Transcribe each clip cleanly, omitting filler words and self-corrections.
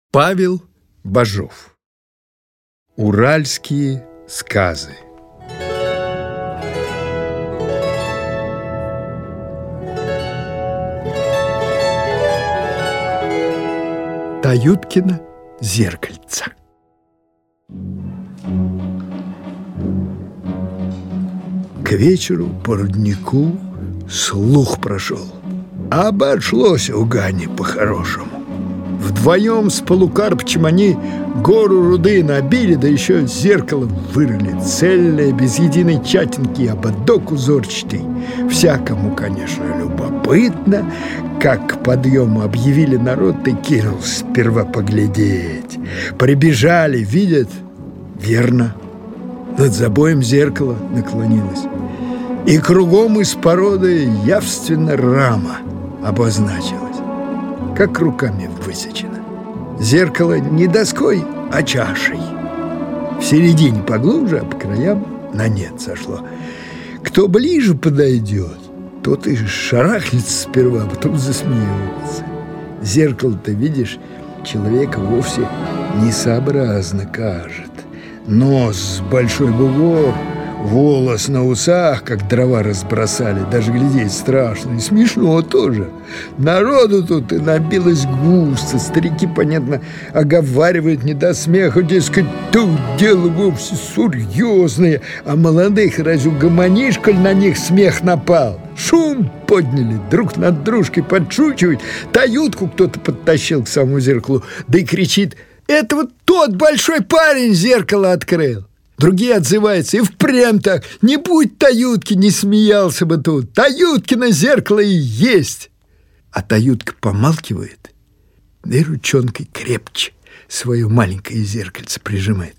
Павел Бажов. Уральские сказы. Таюткино зеркальце. К вечеру по руднику слух прошел. Обошлось у Гани по-хорошему. Вдвоем с Полукарпычем они гору руды набили, да еще зеркало вырыли, цельное, без единой чатинки, ободок узорчатый. Всякому, конечно, любопытно. Как к подъему объявили народ, ты кинулся сперва поглядеть. Прибежали, видят, верно, над забоем зеркало наклонилось, и кругом из породы явственно рама обозначилась, как руками высечено. Зеркало не доской, а чашей. В середине поглубже, а по краям на нет сошло. Кто ближе подойдет, тот и шарахнется сперва, а потом засмеется. Зеркало-то, видишь, человека вовсе несообразно кажет. Нос с большой бугор, волос на усах, как дрова разбросали. Даже глядеть страшно и смешно тоже. Народу тут и набилось густо. Старики, понятно, оговаривают не до смеха, дескать, тут дело вовсе серьезное. А молодых разве угомонишь, коль на них смех напал? Шум подняли, друг над дружкой подшучивают. Таютку кто-то подтащил к самому зеркалу, да и кричит: «Это вот тот большой парень зеркало открыл!» Другие отзываются: «И впрямь так, не будь Таютки, не смеялся бы тут. Таюткино зеркало и есть!» А Таютка помалкивает, да и ручонкой крепче свое маленькое зеркальце прижимает.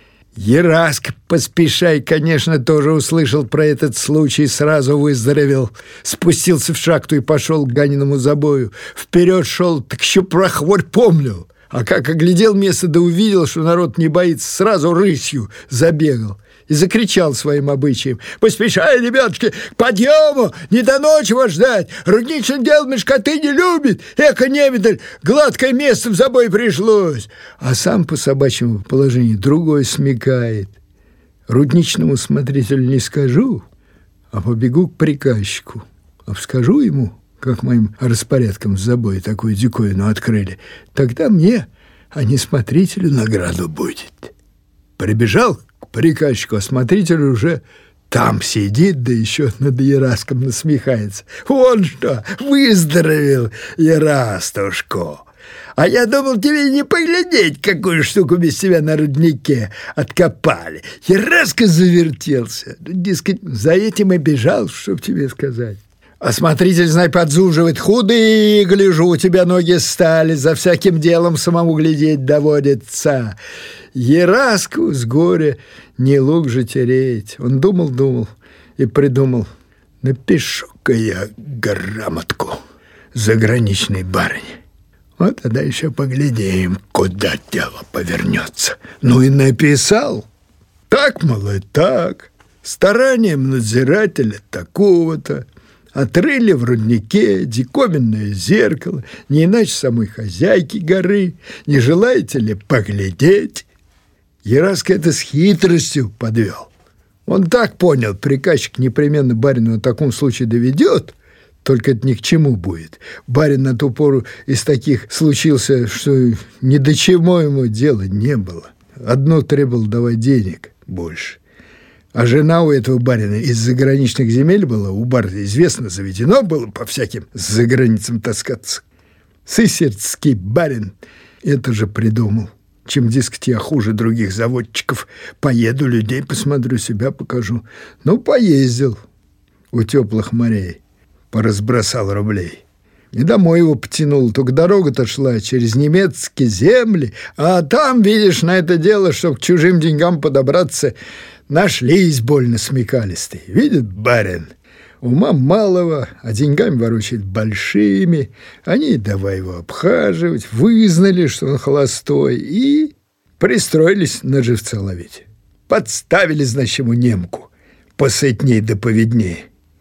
Ераска Поспешай, конечно, тоже услышал про этот случай, сразу выздоровел. Спустился в шахту и пошел к Ганиному забою. Вперед шел, так еще про хворь помнил. А как оглядел место, да увидел, что народ не боится, сразу рысью забегал и закричал своим обычаем: «Поспешай, ребятушки, к подъему! Не до ночи вас ждать! Рудничным делом мешкоты не любит! Эко невидаль, гладкое место в забой пришлось!» А сам по собачьему положению другой смекает: рудничному смотрителю не скажу, а побегу к приказчику, а скажу ему, как моим распорядком в забое такую диковину открыли, тогда мне, а не смотрителю, награду будет. Прибежал к приказчику, а смотритель уже там сидит, да еще над Ераском насмехается. «Вон что, выздоровел, Ерастушко! А я думал, тебе не поглядеть, какую штуку без тебя на руднике откопали!» Ераска завертелся, дескать, за этим и бежал, чтоб тебе сказать. А смотритель, знай, подзуживает: «Худые, гляжу, у тебя ноги стали, за всяким делом самому глядеть доводится». Ераску с горя не лук же тереть. Он думал и придумал: напишу-ка я грамотку заграничной барыне. Вот тогда еще поглядим, куда дело повернется. Ну и написал. Так, мол, и так. Старанием надзирателя такого-то отрыли в руднике диковинное зеркало, не иначе самой хозяйки горы. Не желаете ли поглядеть? Ераска это с хитростью подвел. Он так понял: приказчик непременно барину в таком случае доведет, только это ни к чему будет. Барин на ту пору из таких случился, что ни до чего ему дела не было. Одно требовал давать денег больше. А жена у этого барина из заграничных земель была, у барина известно, заведено было по всяким заграницам таскаться. Сысердский барин это же придумал. Чем, дескать, я хуже других заводчиков, поеду, людей посмотрю, себя покажу. Ну, поездил у теплых морей, поразбросал рублей. И домой его потянул, только дорога-то шла через немецкие земли, а там, видишь, на это дело, чтоб к чужим деньгам подобраться, нашлись больно смекалистые. Видит барин, ума малого, а деньгами ворочает большими. Они давай его обхаживать, вызнали, что он холостой, и пристроились на живца ловить. Подставили, значит, ему немку посытней да повидней.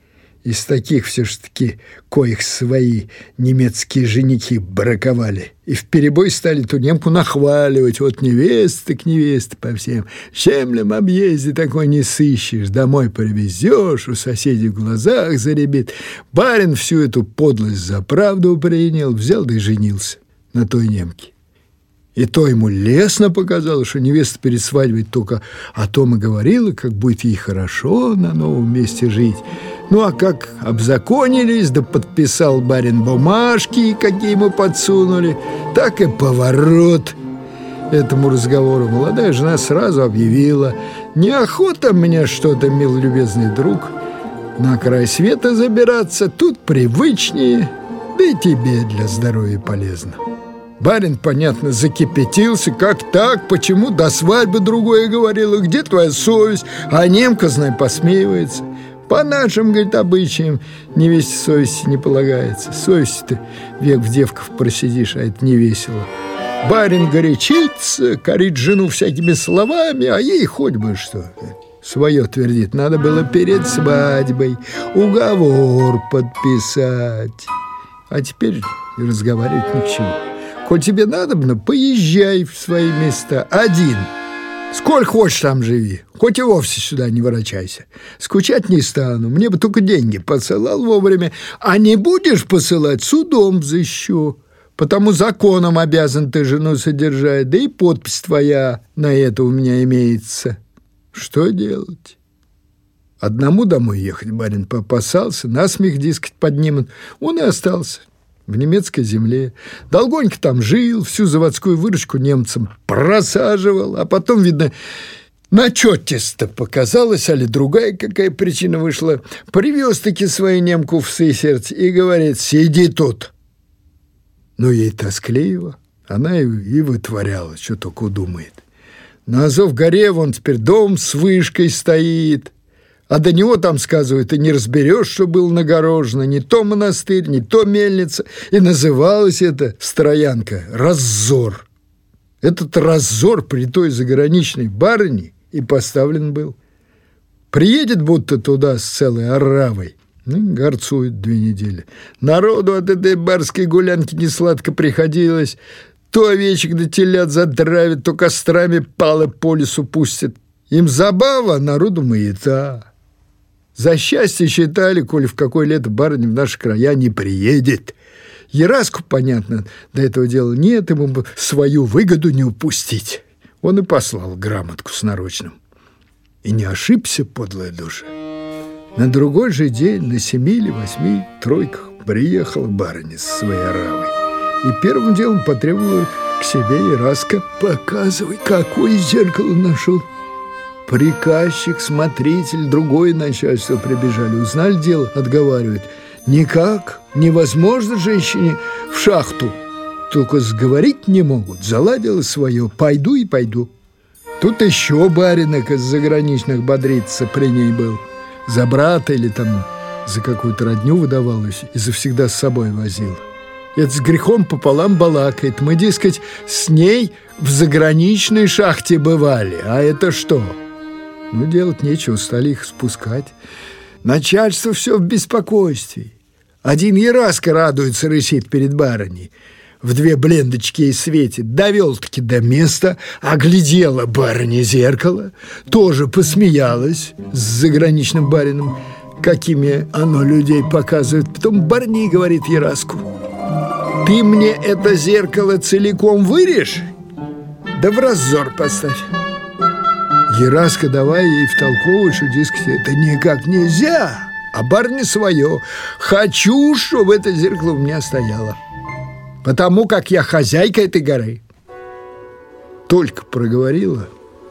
Из таких все-таки, коих свои немецкие женихи браковали. И вперебой стали ту немку нахваливать. Вот невеста к невесте по всем землям объезде такой не сыщешь. Домой привезешь, у соседей в глазах заребит. Барин всю эту подлость за правду принял, взял да и женился на той немке. И то ему лестно показалось, что невеста перед свадьбой только о том и говорила, как будет ей хорошо на новом месте жить. Ну, а как обзаконились, да подписал барин бумажки, какие ему подсунули, так и поворот этому разговору. Молодая жена сразу объявила: «Неохота мне что-то, мил любезный друг, на край света забираться, тут привычнее, да и тебе для здоровья полезно». Барин, понятно, закипятился. Как так? Почему до свадьбы другое говорила? Где твоя совесть? А немка, знай, посмеивается. По нашим, говорит, обычаям невесте совести не полагается. Совесть-то век в девках просидишь, а это не весело. Барин горячится, корит жену всякими словами, а ей хоть бы что. Свое твердит. Надо было перед свадьбой уговор подписать. А теперь разговаривать ни к чему. Коль тебе надобно, поезжай в свои места один. Сколь хочешь там живи, хоть и вовсе сюда не ворочайся. Скучать не стану, мне бы только деньги посылал вовремя. А не будешь посылать, судом взыщу. Потому законом обязан ты жену содержать, да и подпись твоя на это у меня имеется. Что делать? Одному домой ехать барин попасался, насмех, дескать, поднимут. Он и остался в немецкой земле. Долгонько там жил, всю заводскую выручку немцам просаживал, а потом, видно, начетисто показалось, али другая какая причина вышла, привез-таки свою немку в Сысерть и говорит: «Сиди тут». Ну, ей тоскливо, она и вытворяла, что только удумает. На Азов-горе вон теперь дом с вышкой стоит, а до него там, сказывают, и не разберешь, что было нагорожено, не то монастырь, не то мельница. И называлась эта строянка «Раззор». Этот раззор при той заграничной барыне и поставлен был. Приедет будто туда с целой оравой, горцует 2 недели. Народу от этой барской гулянки несладко приходилось. То овечек да телят затравит, то кострами палы по лесу пустят. Им забава, народу маята. За счастье считали, коли в какое лето барыня в наши края не приедет. Ераску, понятно, до этого дела нет, ему бы свою выгоду не упустить. Он и послал грамотку с нарочным. И не ошибся, подлая душа. На другой же день на 7 или 8 тройках приехала барыня со своей оравой. И первым делом потребовала к себе Ераска: «Показывай, какое зеркало нашел». Приказчик, смотритель, другое начальство прибежали. Узнали дело, отговаривают: «Никак, невозможно женщине в шахту. Только сговорить не могут». Заладила свое: «Пойду и пойду». Тут еще баринок из заграничных бодриться при ней был. За брата или там за какую-то родню выдавалась и завсегда с собой возил. Это с грехом пополам балакает. Мы, дескать, с ней в заграничной шахте бывали. А это что? Ну, делать нечего, стали их спускать. Начальство все в беспокойстве. Один Ераска радуется, рысит перед барыней. В 2 блендочки ей светит. Довел-таки до места, оглядела барыня зеркало, тоже посмеялась с заграничным барином, какими оно людей показывает. Потом барыня говорит Ераску: «Ты мне это зеркало целиком вырежь, да в раззор поставь». Ераска давай ей втолковывать, что, дескать, это никак нельзя, а барыня свое: «Хочу, чтобы это зеркало у меня стояло, потому как я хозяйка этой горы». Только проговорила,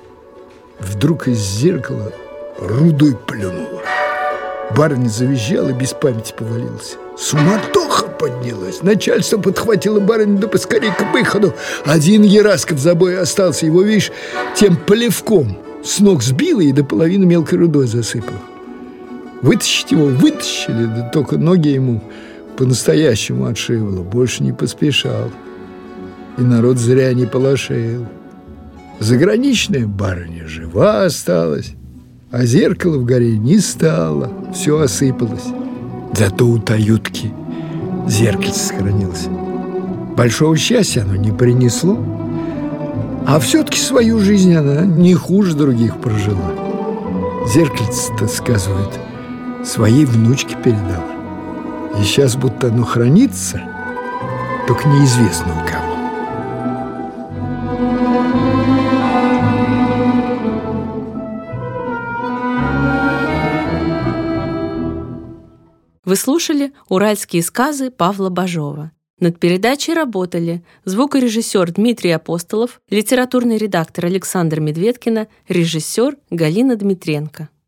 вдруг из зеркала рудой плюнула. Барыня завизжала и без памяти повалилась. Суматоха поднялась. Начальство подхватило барыню, да поскорее к выходу. Один Ераска в забое остался. Его, видишь, тем плевком с ног сбило и до половины мелкой рудой засыпало. Вытащить его вытащили, да только ноги ему по-настоящему отшивало. Больше не поспешал. И народ зря не полошеял. Заграничная барыня жива осталась, а зеркало в горе не стало, все осыпалось. Зато у Таютки зеркальце сохранилось. Большого счастья оно не принесло, а все-таки свою жизнь она не хуже других прожила. Зеркальце-то, сказывает, своей внучке передала. И сейчас будто оно хранится, только неизвестно у кого. Вы слушали «Уральские сказы» Павла Бажова. Над передачей работали звукорежиссер Дмитрий Апостолов, литературный редактор Александр Медведкина, режиссер Галина Дмитренко.